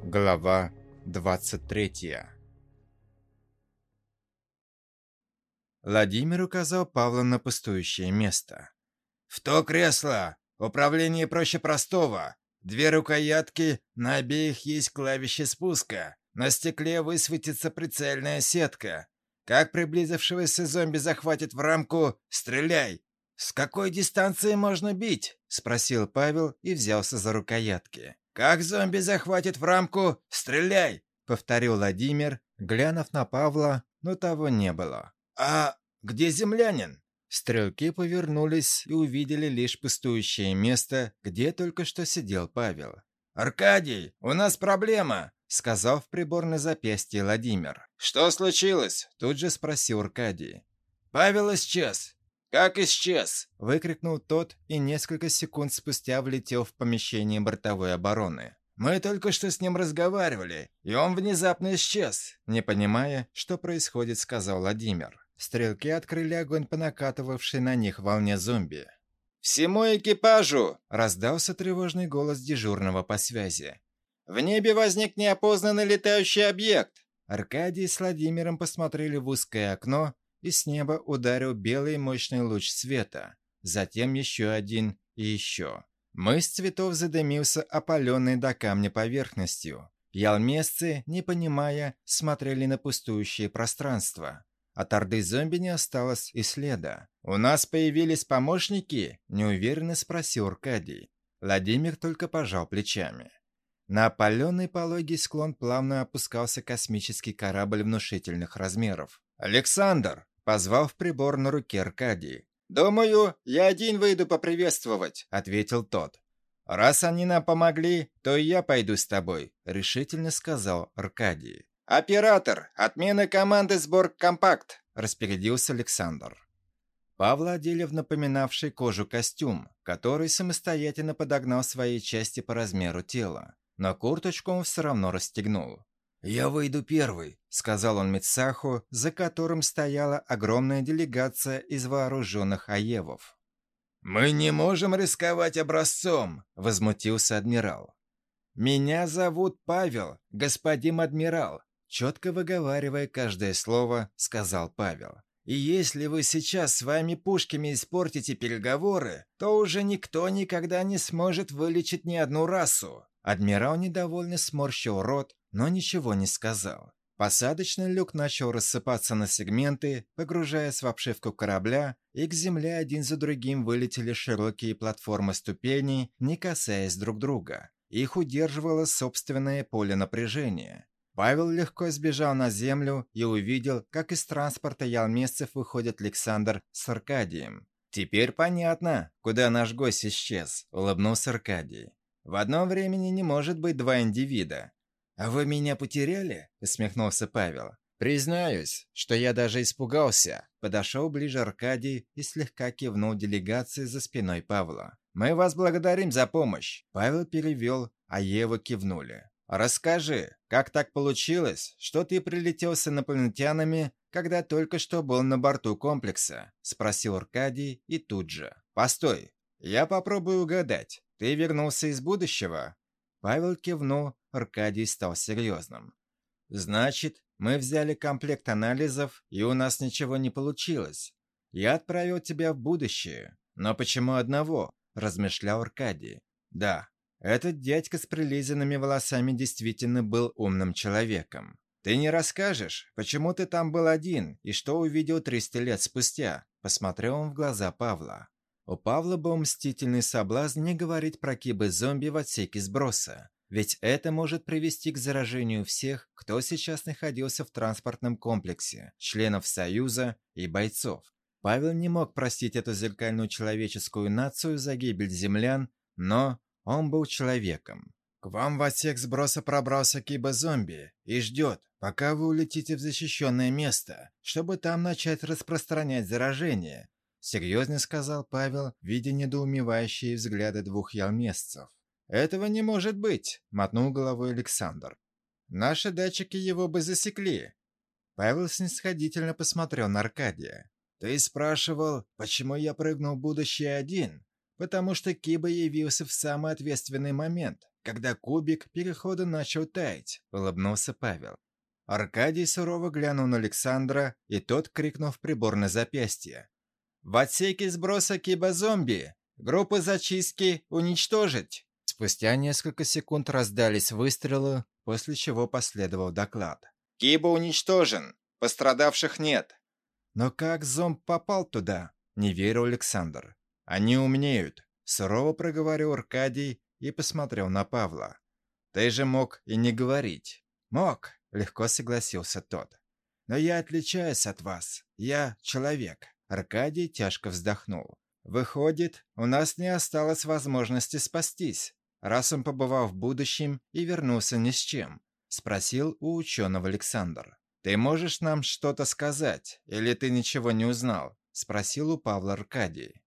Глава 23. Владимир указал Павла на пустующее место. «В то кресло! Управление проще простого. Две рукоятки, на обеих есть клавиши спуска. На стекле высветится прицельная сетка. Как приблизившегося зомби захватит в рамку, стреляй!» «С какой дистанции можно бить?» — спросил Павел и взялся за рукоятки. «Как зомби захватит в рамку, стреляй!» — повторил Владимир, глянув на Павла, но того не было. «А где землянин?» Стрелки повернулись и увидели лишь пустующее место, где только что сидел Павел. «Аркадий, у нас проблема!» — сказал в приборное запястье Владимир. «Что случилось?» — тут же спросил Аркадий. «Павел исчез!» «Как исчез?» — выкрикнул тот и несколько секунд спустя влетел в помещение бортовой обороны. «Мы только что с ним разговаривали, и он внезапно исчез», — не понимая, что происходит, сказал Владимир. Стрелки открыли огонь по накатывавшей на них волне зомби. «Всему экипажу!» — раздался тревожный голос дежурного по связи. «В небе возник неопознанный летающий объект!» Аркадий с Владимиром посмотрели в узкое окно, и с неба ударил белый мощный луч света. Затем еще один и еще. Мыс цветов задымился опаленной до камня поверхностью. Ялмесцы, не понимая, смотрели на пустующее пространство. От орды зомби не осталось и следа. «У нас появились помощники?» – неуверенно спросил Аркадий. Владимир только пожал плечами. На опаленный пологий склон плавно опускался космический корабль внушительных размеров. «Александр!» – позвал в прибор на руке Аркадий. «Думаю, я один выйду поприветствовать», – ответил тот. «Раз они нам помогли, то и я пойду с тобой», – решительно сказал Аркадий. «Оператор, отмена команды сбор компакт», – распорядился Александр. Павла одели в напоминавший кожу костюм, который самостоятельно подогнал свои части по размеру тела, но курточку он все равно расстегнул. «Я выйду первый», — сказал он Мицаху, за которым стояла огромная делегация из вооруженных аевов. «Мы не можем рисковать образцом», — возмутился адмирал. «Меня зовут Павел, господин адмирал», — четко выговаривая каждое слово, сказал Павел. «И если вы сейчас своими пушками испортите переговоры, то уже никто никогда не сможет вылечить ни одну расу». Адмирал недовольно сморщил рот, но ничего не сказал. Посадочный люк начал рассыпаться на сегменты, погружаясь в обшивку корабля, и к земле один за другим вылетели широкие платформы ступеней, не касаясь друг друга. Их удерживало собственное поле напряжения. Павел легко сбежал на землю и увидел, как из транспорта ялмесцев выходят Александр с Аркадием. «Теперь понятно, куда наш гость исчез», — улыбнулся Аркадий. «В одном времени не может быть два индивида». «А вы меня потеряли?» — усмехнулся Павел. «Признаюсь, что я даже испугался». Подошел ближе Аркадий и слегка кивнул делегации за спиной Павла. «Мы вас благодарим за помощь». Павел перевел, а Ева кивнули. «Расскажи, как так получилось, что ты прилетел с инопланетянами, когда только что был на борту комплекса?» — спросил Аркадий и тут же. «Постой, я попробую угадать. Ты вернулся из будущего?» Павел кивнул, Аркадий стал серьезным. «Значит, мы взяли комплект анализов, и у нас ничего не получилось. Я отправил тебя в будущее. Но почему одного?» – размышлял Аркадий. «Да, этот дядька с прилизанными волосами действительно был умным человеком. Ты не расскажешь, почему ты там был один и что увидел 300 лет спустя?» – посмотрел он в глаза Павла. У Павла был мстительный соблазн не говорить про кибы-зомби в отсеке сброса, ведь это может привести к заражению всех, кто сейчас находился в транспортном комплексе, членов Союза и бойцов. Павел не мог простить эту зеркальную человеческую нацию за гибель землян, но он был человеком. «К вам в отсек сброса пробрался кибы-зомби и ждет, пока вы улетите в защищенное место, чтобы там начать распространять заражение», — серьезно сказал Павел, видя недоумевающие взгляды двух ялмесцев. «Этого не может быть», — мотнул головой Александр. «Наши датчики его бы засекли». Павел снисходительно посмотрел на Аркадия. «Ты спрашивал, почему я прыгнул в будущее один? Потому что Киба явился в самый ответственный момент, когда кубик перехода начал таять», — улыбнулся Павел. Аркадий сурово глянул на Александра, и тот крикнул в прибор на запястье: «В отсеке сброса кибозомби! Группы зачистки уничтожить!» Спустя несколько секунд раздались выстрелы, после чего последовал доклад. «Киба уничтожен! Пострадавших нет!» «Но как зомб попал туда?» — не верил Александр. «Они умнеют!» — сурово проговорил Аркадий и посмотрел на Павла. «Ты же мог и не говорить». «Мог!» — легко согласился тот. «Но я отличаюсь от вас. Я человек». Аркадий тяжко вздохнул. «Выходит, у нас не осталось возможности спастись, раз он побывал в будущем и вернулся ни с чем», — спросил у ученого Александр. «Ты можешь нам что-то сказать, или ты ничего не узнал?» — спросил у Павла Аркадий.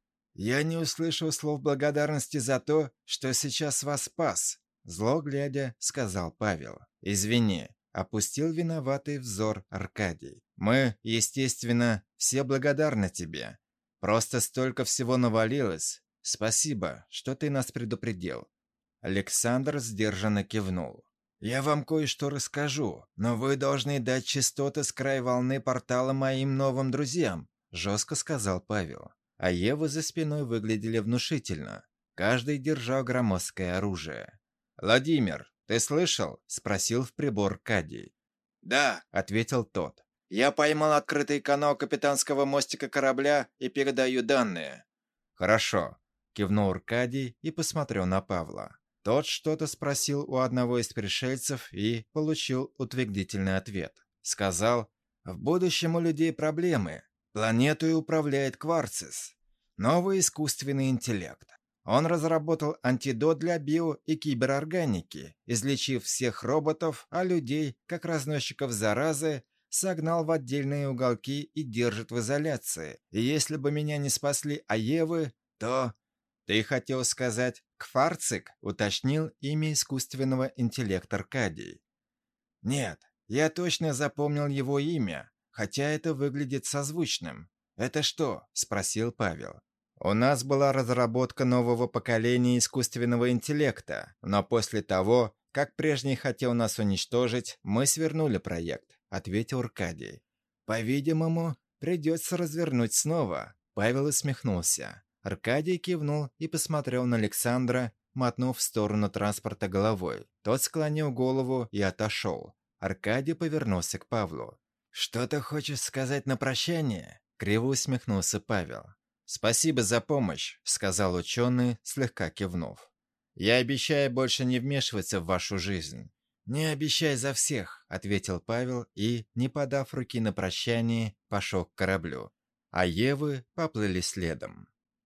«Я не услышал слов благодарности за то, что сейчас вас спас», — зло глядя сказал Павел. «Извини», — опустил виноватый взор Аркадий. «Мы, естественно, все благодарны тебе. Просто столько всего навалилось. Спасибо, что ты нас предупредил». Александр сдержанно кивнул. «Я вам кое-что расскажу, но вы должны дать частоты с края волны портала моим новым друзьям», — жестко сказал Павел. А Евы за спиной выглядели внушительно. Каждый держал громоздкое оружие. «Владимир, ты слышал?» — спросил в прибор Аркадий. «Да», — ответил тот. «Я поймал открытый канал капитанского мостика корабля и передаю данные». «Хорошо», — кивнул Аркадий и посмотрел на Павла. Тот что-то спросил у одного из пришельцев и получил утвердительный ответ. Сказал: «В будущем у людей проблемы. Планетой управляет Кварцис, новый искусственный интеллект. Он разработал антидот для био- и киберорганики, излечив всех роботов, а людей, как разносчиков заразы, согнал в отдельные уголки и держит в изоляции. И если бы меня не спасли Аевы, то...» «Ты хотел сказать Кварцик?» — уточнил имя искусственного интеллекта Аркадий. «Нет, я точно запомнил его имя, хотя это выглядит созвучным». «Это что?» — спросил Павел. «У нас была разработка нового поколения искусственного интеллекта, но после того, как прежний хотел нас уничтожить, мы свернули проект», — ответил Аркадий. «По-видимому, придется развернуть снова», — Павел усмехнулся. Аркадий кивнул и посмотрел на Александра, мотнув в сторону транспорта головой. Тот склонил голову и отошел. Аркадий повернулся к Павлу. «Что-то хочешь сказать на прощание?» — криво усмехнулся Павел. «Спасибо за помощь», — сказал ученый, слегка кивнув. «Я обещаю больше не вмешиваться в вашу жизнь». «Не обещай за всех», — ответил Павел и, не подав руки на прощание, пошел к кораблю. А Евы поплыли следом.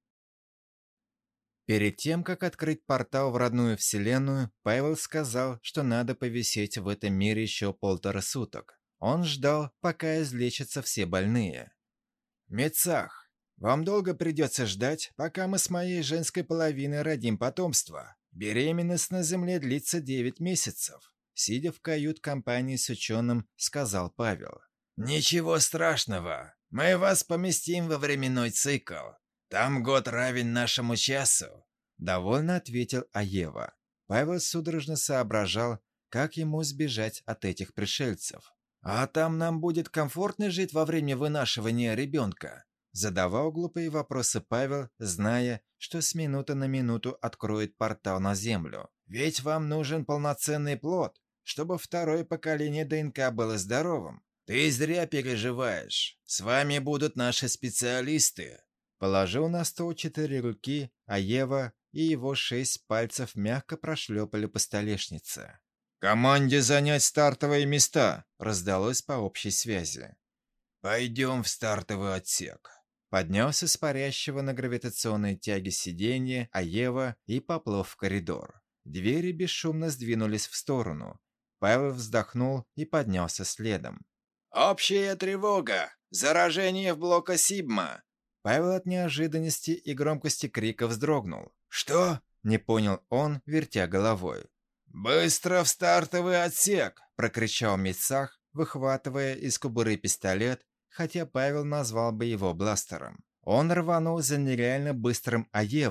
Перед тем, как открыть портал в родную вселенную, Павел сказал, что надо повисеть в этом мире еще 1,5 суток. Он ждал, пока излечатся все больные. «Медсах, вам долго придется ждать, пока мы с моей женской половиной родим потомство. Беременность на Земле длится 9 месяцев», — сидя в кают-компании с ученым, сказал Павел. «Ничего страшного, мы вас поместим во временной цикл. Там год равен нашему часу», — довольно ответил Аева. Павел судорожно соображал, как ему сбежать от этих пришельцев. «А там нам будет комфортно жить во время вынашивания ребенка?» Задавал глупые вопросы Павел, зная, что с минуты на минуту откроет портал на Землю. «Ведь вам нужен полноценный плод, чтобы второе поколение ДНК было здоровым. Ты зря переживаешь. С вами будут наши специалисты». Положил на стол 4 руки, а Ева и его 6 пальцев мягко прошлепали по столешнице. «Команде занять стартовые места!» — раздалось по общей связи. «Пойдем в стартовый отсек». Поднялся с парящего на гравитационной тяге сиденья Аева и поплыл в коридор. Двери бесшумно сдвинулись в сторону. Павел вздохнул и поднялся следом. «Общая тревога! Заражение в блока Сигма!» Павел от неожиданности и громкости крика вздрогнул. «Что?» — не понял он, вертя головой. «Быстро в стартовый отсек!» — прокричал медсах, выхватывая из кобуры пистолет, хотя Павел назвал бы его бластером. Он рванул за нереально быстрым Аева,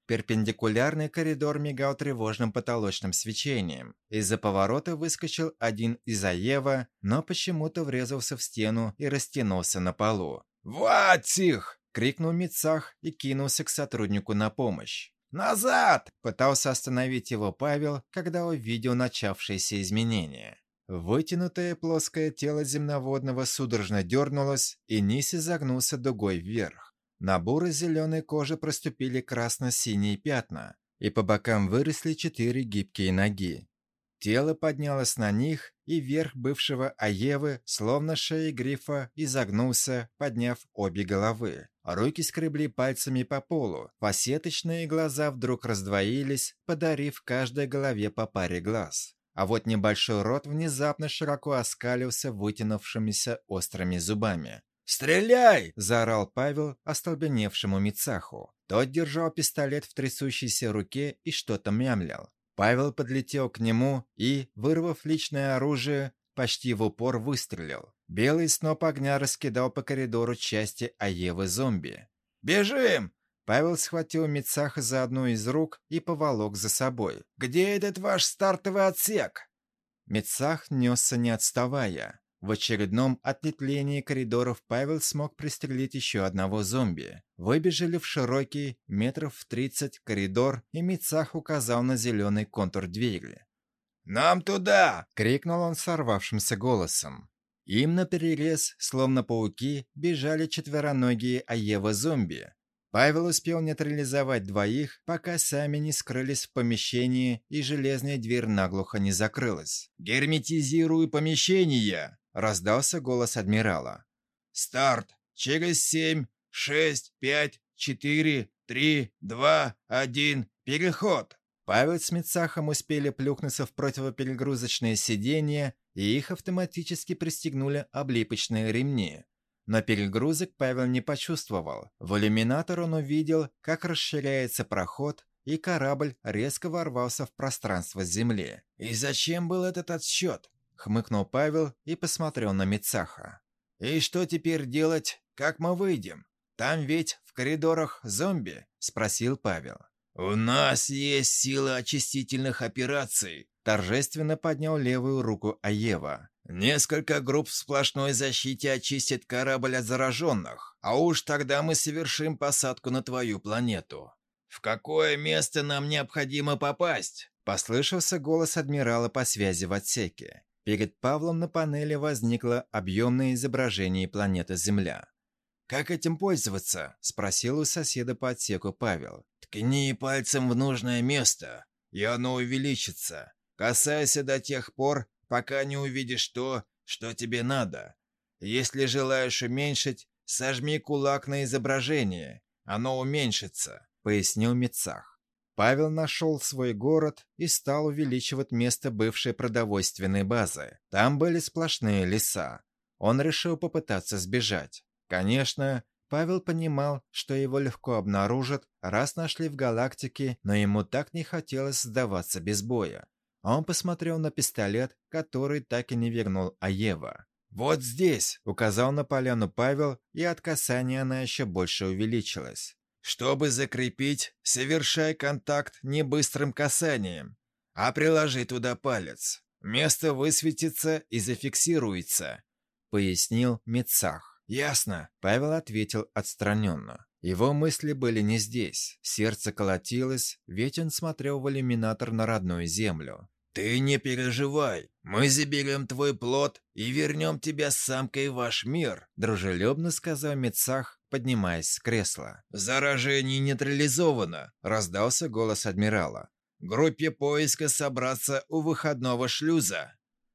Перпендикулярный коридор мигал тревожным потолочным свечением. Из-за поворота выскочил один из Аева, но почему-то врезался в стену и растянулся на полу. «Вот их!» — крикнул Мицах и кинулся к сотруднику на помощь. «Назад!» — пытался остановить его Павел, когда увидел начавшиеся изменения. Вытянутое плоское тело земноводного судорожно дернулось, и низ изогнулся дугой вверх. На буро-зеленой коже проступили красно-синие пятна, и по бокам выросли 4 гибкие ноги. Тело поднялось на них, и верх бывшего Аевы, словно шея грифа, изогнулся, подняв обе головы. Руки скребли пальцами по полу, фасеточные глаза вдруг раздвоились, подарив каждой голове по паре глаз. А вот небольшой рот внезапно широко оскалился вытянувшимися острыми зубами. «Стреляй!» – заорал Павел остолбеневшему Мицаху. Тот держал пистолет в трясущейся руке и что-то мямлил. Павел подлетел к нему и, вырвав личное оружие, почти в упор выстрелил. Белый сноп огня раскидал по коридору части Аевы-зомби. «Бежим!» Павел схватил Мицаха за одну из рук и поволок за собой. «Где этот ваш стартовый отсек?» Мицах несся не отставая. В очередном ответвлении коридоров Павел смог пристрелить еще одного зомби. Выбежали в широкий, метров в 30 коридор, и Мицах указал на зеленый контур двери. «Нам туда!» — крикнул он сорвавшимся голосом. Им наперерез, словно пауки, бежали четвероногие Аева-зомби. Павел успел нейтрализовать двоих, пока сами не скрылись в помещении и железная дверь наглухо не закрылась. «Герметизируй помещение!» — раздался голос адмирала. «Старт! Через 7, 6, 5, 4, 3, 2, 1, переход!» Павел с Мицахом успели плюхнуться в противоперегрузочное сиденье, и их автоматически пристегнули облипочные ремни. Но перегрузок Павел не почувствовал. В иллюминатор он увидел, как расширяется проход, и корабль резко ворвался в пространство Земли. «И зачем был этот отсчет?» — хмыкнул Павел и посмотрел на Мицаха. «И что теперь делать? Как мы выйдем? Там ведь в коридорах зомби?» — спросил Павел. «У нас есть сила очистительных операций», — торжественно поднял левую руку Аева. «Несколько групп в сплошной защите очистят корабль от зараженных, а уж тогда мы совершим посадку на твою планету. В какое место нам необходимо попасть?» — послышался голос адмирала по связи в отсеке. Перед Павлом на панели возникло объемное изображение планеты Земля. «Как этим пользоваться?» — спросил у соседа по отсеку Павел. «Ткни пальцем в нужное место, и оно увеличится. Касайся до тех пор, пока не увидишь то, что тебе надо. Если желаешь уменьшить, сожми кулак на изображение, оно уменьшится», — пояснил Мицах. Павел нашел свой город и стал увеличивать место бывшей продовольственной базы. Там были сплошные леса. Он решил попытаться сбежать. Конечно, Павел понимал, что его легко обнаружат, раз нашли в галактике, но ему так не хотелось сдаваться без боя. Он посмотрел на пистолет, который так и не вернул Аева. «Вот здесь!» — указал на поляну Павел, и от касания она еще больше увеличилась. «Чтобы закрепить, совершай контакт не быстрым касанием, а приложи туда палец. Место высветится и зафиксируется», — пояснил Мицах. «Ясно», — Павел ответил отстраненно. Его мысли были не здесь. Сердце колотилось, ведь он смотрел в иллюминатор на родную землю. «Ты не переживай, мы заберем твой плод и вернем тебя с самкой в ваш мир», — дружелюбно сказал Мицах, поднимаясь с кресла. «Заражение нейтрализовано», — раздался голос адмирала. «Группе поиска собраться у выходного шлюза».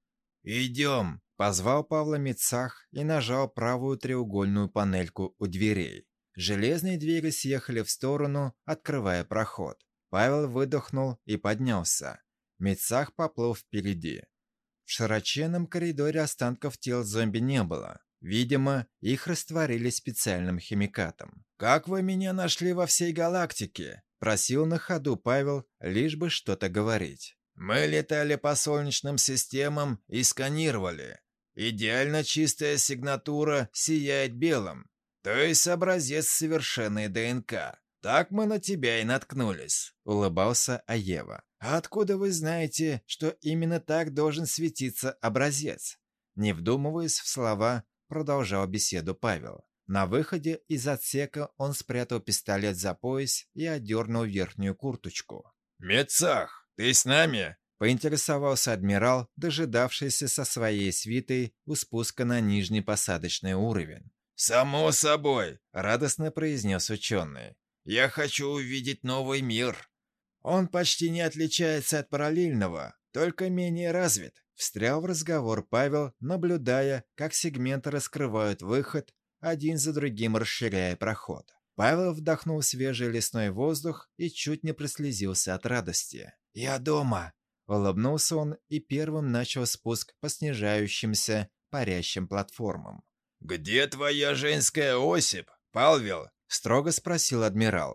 «Идем», — позвал Павла Мицах и нажал правую треугольную панельку у дверей. Железные двери съехали в сторону, открывая проход. Павел выдохнул и поднялся. Мицах поплыл впереди. В широченном коридоре останков тел зомби не было. Видимо, их растворили специальным химикатом. «Как вы меня нашли во всей галактике?» — просил на ходу Павел, лишь бы что-то говорить. «Мы летали по солнечным системам и сканировали. Идеально чистая сигнатура сияет белым, то есть образец совершенной ДНК. «Так мы на тебя и наткнулись», — улыбался Аева. «А откуда вы знаете, что именно так должен светиться образец?» Не вдумываясь в слова, продолжал беседу Павел. На выходе из отсека он спрятал пистолет за пояс и одернул верхнюю курточку. «Мецах, ты с нами?» — поинтересовался адмирал, дожидавшийся со своей свитой у спуска на нижний посадочный уровень. «Само собой», — радостно произнес ученый. «Я хочу увидеть новый мир». «Он почти не отличается от параллельного, только менее развит», — встрял в разговор Павел, наблюдая, как сегменты раскрывают выход, один за другим расширяя проход. Павел вдохнул свежий лесной воздух и чуть не прослезился от радости. «Я дома!» — улыбнулся он и первым начал спуск по снижающимся, парящим платформам. «Где твоя женская особь, Павел?» — строго спросил адмирал.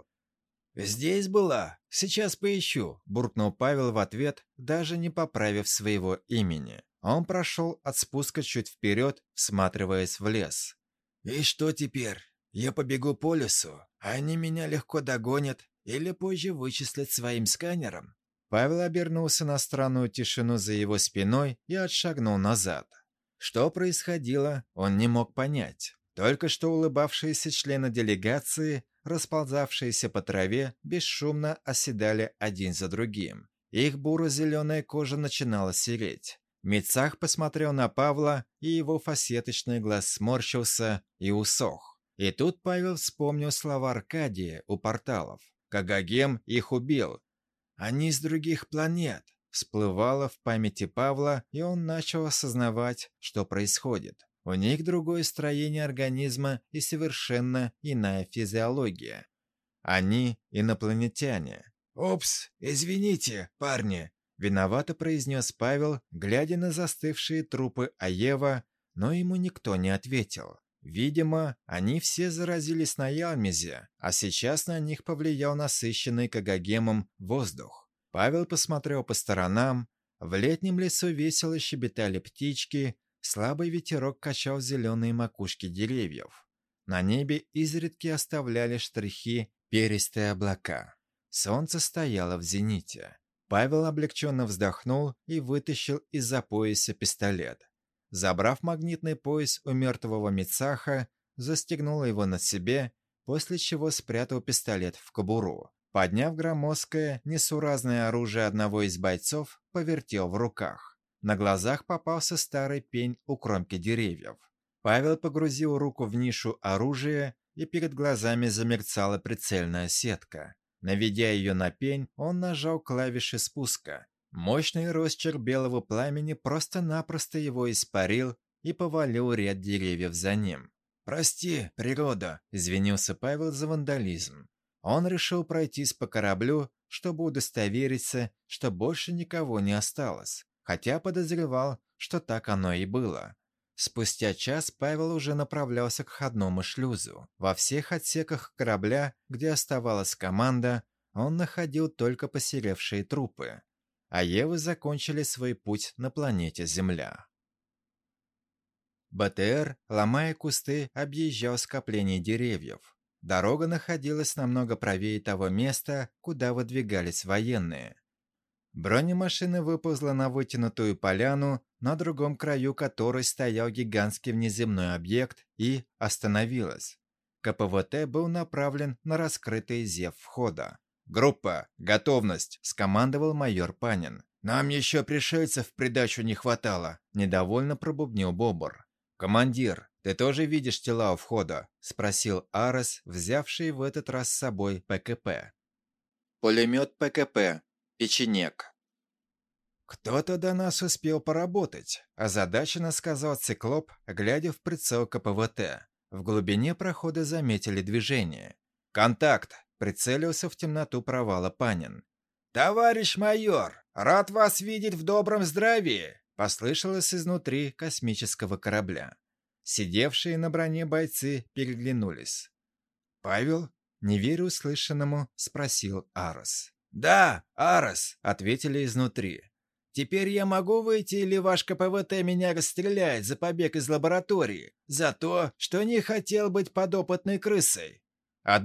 «Здесь была. Сейчас поищу», — буркнул Павел в ответ, даже не поправив своего имени. Он прошел от спуска чуть вперед, всматриваясь в лес. «И что теперь? Я побегу по лесу, а они меня легко догонят или позже вычислят своим сканером?» Павел обернулся на странную тишину за его спиной и отшагнул назад. Что происходило, он не мог понять. Только что улыбавшиеся члены делегации, расползавшиеся по траве, бесшумно оседали один за другим. Их буро-зеленая кожа начинала сереть. Мицах посмотрел на Павла, и его фасеточный глаз сморщился и усох. И тут Павел вспомнил слова Аркадия у порталов. Кагагем их убил. «Они с других планет», — всплывало в памяти Павла, и он начал осознавать, что происходит. У них другое строение организма и совершенно иная физиология. Они инопланетяне. «Упс, извините, парни», — виновато произнес Павел, глядя на застывшие трупы Аева, но ему никто не ответил. Видимо, они все заразились на Ялмезе, а сейчас на них повлиял насыщенный кагагемом воздух. Павел посмотрел по сторонам. В летнем лесу весело щебетали птички, слабый ветерок качал зеленые макушки деревьев. На небе изредки оставляли штрихи перистые облака. Солнце стояло в зените. Павел облегченно вздохнул и вытащил из-за пояса пистолет. Забрав магнитный пояс у мертвого Мицаха, застегнул его на себе, после чего спрятал пистолет в кобуру. Подняв громоздкое, несуразное оружие одного из бойцов, повертел в руках. На глазах попался старый пень у кромки деревьев. Павел погрузил руку в нишу оружия, и перед глазами замерцала прицельная сетка. Наведя ее на пень, он нажал клавиши спуска. Мощный росчерк белого пламени просто-напросто его испарил и повалил ряд деревьев за ним. «Прости, природа», — извинился Павел за вандализм. Он решил пройтись по кораблю, чтобы удостовериться, что больше никого не осталось, хотя подозревал, что так оно и было. Спустя час Павел уже направлялся к входному шлюзу. Во всех отсеках корабля, где оставалась команда, он находил только посеревшие трупы. А Евы закончили свой путь на планете Земля. БТР, ломая кусты, объезжал скопление деревьев. Дорога находилась намного правее того места, куда выдвигались военные. Бронемашина выползла на вытянутую поляну, на другом краю которой стоял гигантский внеземной объект, и остановилась. КПВТ был направлен на раскрытый зев входа. «Группа, готовность!» – скомандовал майор Панин. «Нам еще пришельцев в придачу не хватало», – недовольно пробубнил Бобр. «Командир, ты тоже видишь тела у входа?» – спросил Арес, взявший в этот раз с собой ПКП. «Пулемет ПКП. Печенек». «Кто-то до нас успел поработать», – озадаченно сказал Циклоп, глядя в прицел КПВТ. В глубине прохода заметили движение. «Контакт!» – прицелился в темноту провала Панин. «Товарищ майор, рад вас видеть в добром здравии!» – послышалось изнутри космического корабля. Сидевшие на броне бойцы переглянулись. «Павел?» – не веря услышанному, спросил Арес. «Да, Арес!» – ответили изнутри. «Теперь я могу выйти, или ваш КПВТ меня расстреляет за побег из лаборатории? За то, что не хотел быть подопытной крысой?» «Отбой!»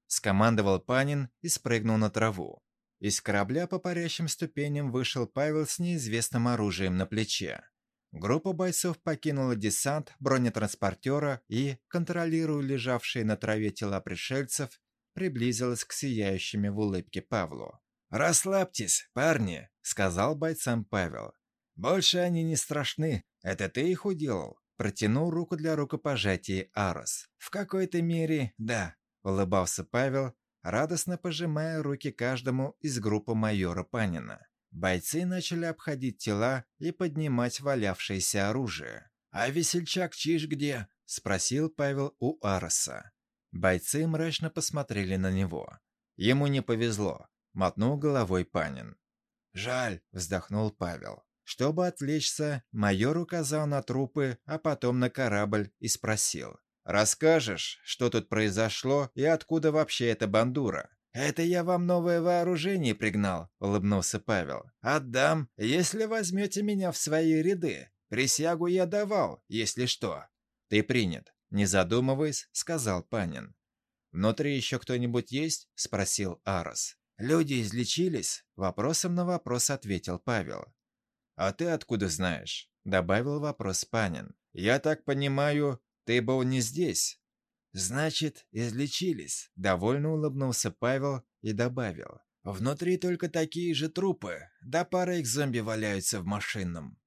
— скомандовал Панин и спрыгнул на траву. Из корабля по парящим ступеням вышел Павел с неизвестным оружием на плече. Группа бойцов покинула десант бронетранспортера и, контролируя лежавшие на траве тела пришельцев, приблизилась к сияющими в улыбке Павлу. «Расслабьтесь, парни», — сказал бойцам Павел. «Больше они не страшны. «Это ты их уделал?» — протянул руку для рукопожатия Арос. В какой-то мере, да», — улыбался Павел, радостно пожимая руки каждому из группы майора Панина. Бойцы начали обходить тела и поднимать валявшееся оружие. «А весельчак Чиж где?» — спросил Павел у Ароса. Бойцы мрачно посмотрели на него. Ему не повезло, мотнул головой Панин. «Жаль», — вздохнул Павел. Чтобы отвлечься, майор указал на трупы, а потом на корабль и спросил. «Расскажешь, что тут произошло и откуда вообще эта бандура?» «Это я вам новое вооружение пригнал», — улыбнулся Павел. «Отдам, если возьмете меня в свои ряды. Присягу я давал, если что». «Ты принят», — не задумываясь, сказал Панин. «Внутри еще кто-нибудь есть?» — спросил Арос. «Люди излечились?» — вопросом на вопрос ответил Павел. «А ты откуда знаешь?» — добавил вопрос Панин. «Я так понимаю, ты был не здесь?» «Значит, излечились», — довольно улыбнулся Павел и добавил. «Внутри только такие же трупы, да пара их зомби валяются в машинном».